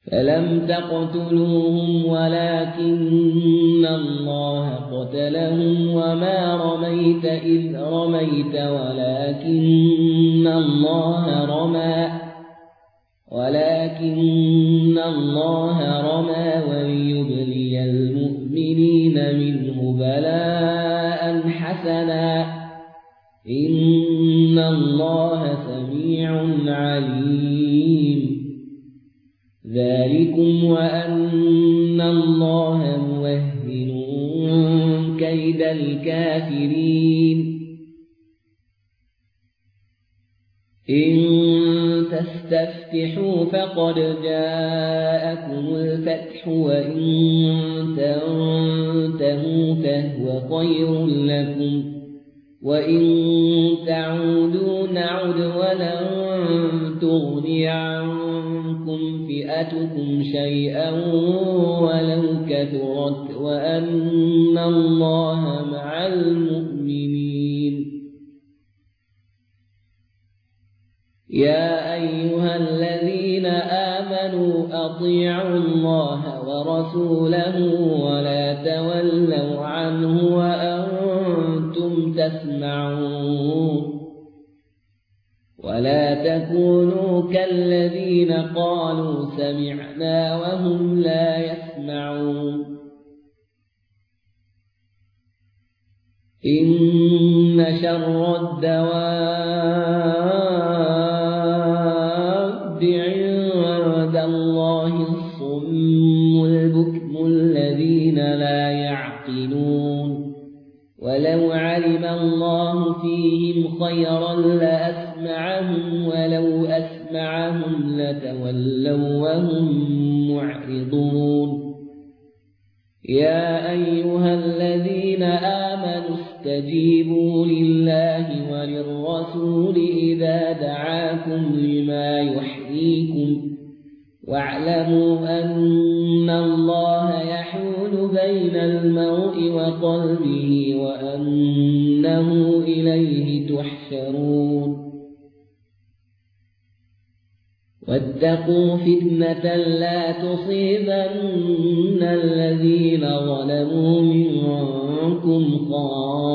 فلم تقتلوهم ولكن الله قتلهم وما رميت إذ رميت ولكن الله رمى وليبلي المؤمنين منه بلاء حسنا إن الله سميع عليم. ذلكم وأن الله موهن كيد الكافرين. إن تستفتحوا فقد جاءكم الفتح وإن تنتهوا فهو خير لكم وإن تعودوا نعد ولن تغني عنكم فئتكم شيئا ولو كثرت وأن الله مع المؤمنين. يا أيها الذين آمنوا أطيعوا الله ورسوله ولا تولوا عنه وأنتم تسمعون. ولا تكونوا كالذين قالوا سمعنا وهم لا يسمعون. إن شر الدواب عند الله الصم البكم الذين لا يعقلون. ولو علم الله فيهم خيرا لأسمعهم ولو أسمعهم لتولوا وهم معرضون. يا أيها الذين آمنوا استجيبوا لله وللرسول إذا دعاكم لما يحييكم واعلموا أن الله يحول بين المرء وقلبه وأنه إليه تحشرون. واتقوا فتنة لا تصيبن الذين ظلموا منكم خاصة